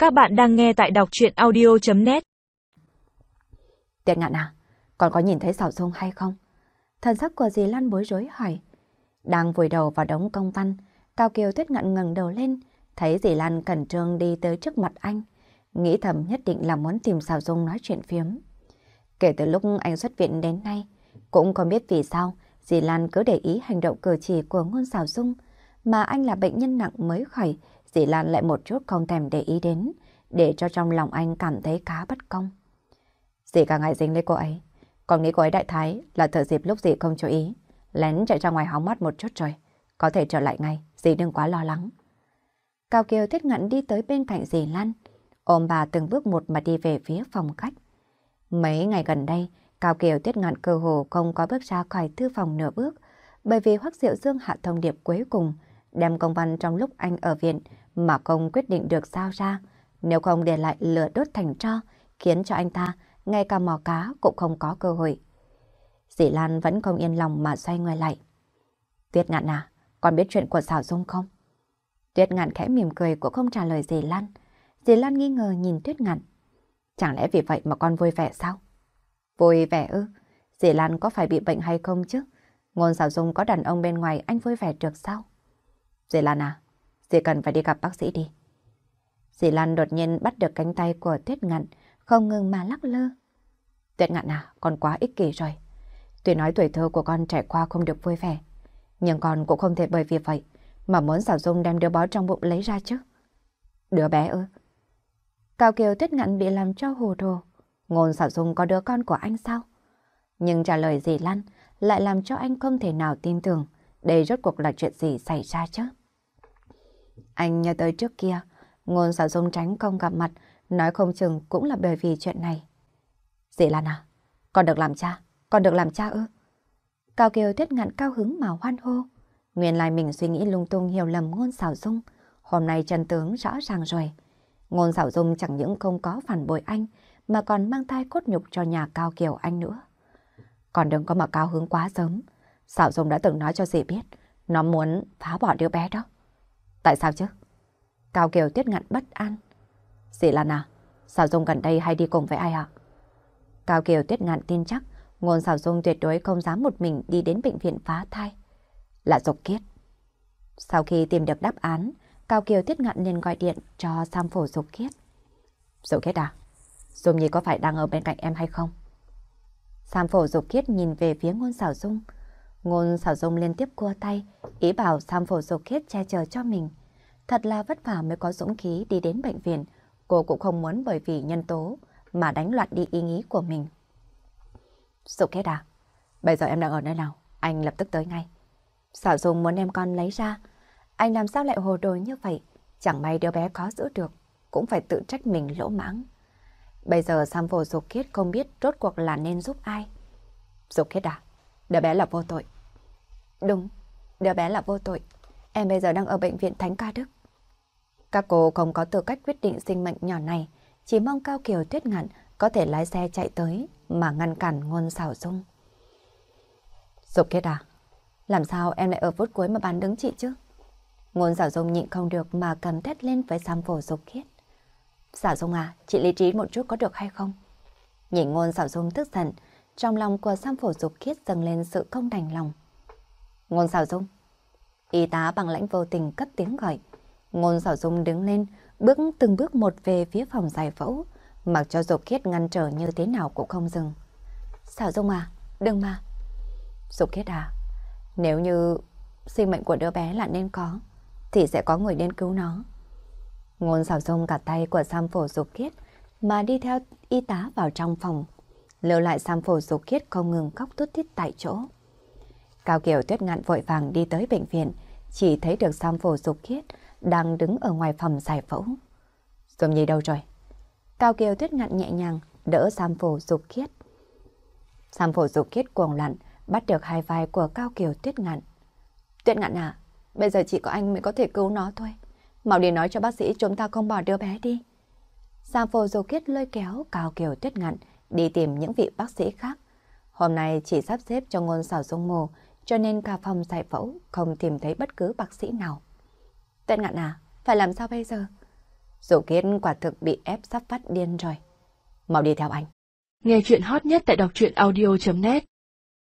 Các bạn đang nghe tại đọc truyện audio.net. Tuyết Ngạn à, con có nhìn thấy Sảo Dung hay không? Thần sắc của dì Lan bối rối hỏi. Đang vùi đầu vào đống công văn, Cao Kiều Tuyết Ngạn ngẩng đầu lên, thấy dì Lan cẩn trương đi tới trước mặt anh, nghĩ thầm nhất định là muốn tìm Sảo Dung nói chuyện phiếm. Kể từ lúc anh xuất viện đến nay, cũng không biết vì sao dì Lan cứ để ý hành động cử chỉ của Ngôn Sảo Dung, mà anh là bệnh nhân nặng mới khỏi, dì Lan lại một chút không thèm để ý đến, để cho trong lòng anh cảm thấy khá bất công. Dì cả ngày dính lấy cô ấy, còn nghĩ cô ấy đại thái là thừa dịp lúc dì không chú ý, lén chạy ra ngoài hóng mát một chút rồi, có thể trở lại ngay, dì đừng quá lo lắng. Cao Kiều Tuyết Ngạn đi tới bên cạnh dì Lan, ôm bà từng bước một mà đi về phía phòng khách. Mấy ngày gần đây, Cao Kiều Tuyết Ngạn cơ hồ không có bước ra khỏi thư phòng nửa bước, bởi vì Hoắc Diệu Dương hạ thông điệp cuối cùng, đem công văn trong lúc anh ở viện mà không quyết định được giao ra, nếu không để lại lửa đốt thành tro, khiến cho anh ta ngay cả mò cá cũng không có cơ hội. Dì Lan vẫn không yên lòng mà xoay người lại. Tuyết Ngạn à, con biết chuyện của Sảo Dung không? Tuyết Ngạn khẽ mỉm cười cũng không trả lời dì Lan. Dì Lan nghi ngờ nhìn Tuyết Ngạn. Chẳng lẽ vì vậy mà con vui vẻ sao? Vui vẻ ư? Dì Lan có phải bị bệnh hay không chứ? Ngôn Sảo Dung có đàn ông bên ngoài anh vui vẻ được sao? Dì Lan à, dì cần phải đi gặp bác sĩ đi. Dì Lan đột nhiên bắt được cánh tay của Tuyết Ngạn, không ngừng mà lắc lư. Tuyết Ngạn à, con quá ích kỷ rồi. Tuy nói tuổi thơ của con trải qua không được vui vẻ, nhưng con cũng không thể bởi vì vậy mà muốn Sảo Dung đem đứa bé trong bụng lấy ra chứ. Đứa bé ư? Cao Kiều Tuyết Ngạn bị làm cho hồ đồ. Ngôn Sảo Dung có đứa con của anh sao? Nhưng trả lời dì Lan lại làm cho anh không thể nào tin tưởng đây rốt cuộc là chuyện gì xảy ra chứ. Anh nhớ tới trước kia, Ngôn Sảo Dung tránh không gặp mặt, nói không chừng cũng là bởi vì chuyện này. Dì Lan à, con được làm cha, con được làm cha ư? Cao Kiều Tuyết Ngạn cao hứng mà hoan hô. Nguyên lai mình suy nghĩ lung tung hiểu lầm Ngôn Sảo Dung, hôm nay chân tướng rõ ràng rồi. Ngôn Sảo Dung chẳng những không có phản bội anh, mà còn mang thai cốt nhục cho nhà Cao Kiều anh nữa. Còn đừng có mà cao hứng quá sớm. Sảo Dung đã từng nói cho dì biết, nó muốn phá bỏ đứa bé đó. Tại sao chứ? Cao Kiều Tuyết Ngạn bất an. Dì Lan à, Sảo Dung gần đây hay đi cùng với ai ạ? Cao Kiều Tuyết Ngạn tin chắc Ngôn Sảo Dung tuyệt đối không dám một mình đi đến bệnh viện phá thai. Là Dục Kiết. Sau khi tìm được đáp án, Cao Kiều Tuyết Ngạn liền gọi điện cho Sam Phổ Dục Kiết. Dục Kiết à, Dung Nhi có phải đang ở bên cạnh em hay không? Sam Phổ Dục Kiết nhìn về phía Ngôn Sảo Dung. Ngôn Sảo Dung liên tiếp cua tay, ý bảo Sam Phổ Dục Kiết che chở cho mình. Thật là vất vả mới có dũng khí đi đến bệnh viện. Cô cũng không muốn bởi vì nhân tố mà đánh loạn đi ý nghĩ của mình. Dục Kiết à, bây giờ em đang ở nơi nào? Anh lập tức tới ngay. Sảo Dung muốn đem con lấy ra. Anh làm sao lại hồ đồ như vậy? Chẳng may đứa bé khó giữ được, cũng phải tự trách mình lỗ mãng. Bây giờ Sam Phổ Dục Kiết không biết rốt cuộc là nên giúp ai. Dục Kiết à, đứa bé là vô tội. Đúng, đứa bé là vô tội. Em bây giờ đang ở bệnh viện Thánh Ca Đức. Các cô không có tư cách quyết định sinh mệnh nhỏ này, chỉ mong Cao Kiều Tuyết Ngạn có thể lái xe chạy tới mà ngăn cản Ngôn Sảo Dung. Dục Kiết à, làm sao em lại ở phút cuối mà bán đứng chị chứ? Ngôn Sảo Dung nhịn không được mà cầm thét lên với Sam Phổ Dục Kiết. Sảo Dung à, chị lý trí một chút có được hay không? Nhìn Ngôn Sảo Dung tức giận, trong lòng của Sam Phổ Dục Kiết dâng lên sự không đành lòng. Ngôn Sảo Dung. Y tá bằng lãnh vô tình cất tiếng gọi. Ngôn Sảo Dung đứng lên, bước từng bước một về phía phòng giải phẫu, mặc cho Dục Kiết ngăn trở như thế nào cũng không dừng. Sảo Dung à, đừng mà. Dục Kiết à, nếu như sinh mệnh của đứa bé là nên có, thì sẽ có người đến cứu nó. Ngôn Sảo Dung cả tay của Sam Phổ Dục Kiết mà đi theo y tá vào trong phòng, lưu lại Sam Phổ Dục Kiết không ngừng khóc thút thít tại chỗ. Cao Kiều Tuyết Ngạn vội vàng đi tới bệnh viện, chỉ thấy được Sam Phổ Dục Kiết đang đứng ở ngoài phòng giải phẫu. Dung Nhi đâu rồi? Cao Kiều Tuyết Ngạn nhẹ nhàng đỡ Sam Phổ Dục Kiết. Sam Phổ Dục Kiết cuồng loạn bắt được hai vai của Cao Kiều Tuyết Ngạn. Tuyết Ngạn à, bây giờ chỉ có anh mới có thể cứu nó thôi. Mau đi nói cho bác sĩ chúng ta không bỏ đứa bé đi. Sam Phổ Dục Kiết lôi kéo Cao Kiều Tuyết Ngạn đi tìm những vị bác sĩ khác. Hôm nay chỉ sắp xếp cho Ngôn Sảo Dung mổ, cho nên cả phòng giải phẫu không tìm thấy bất cứ bác sĩ nào. Tuyết Ngạn à, phải làm sao bây giờ? Dù Kết quả thực bị ép sắp phát điên rồi. Mau đi theo anh. Nghe chuyện hot nhất tại đọc truyện audio.net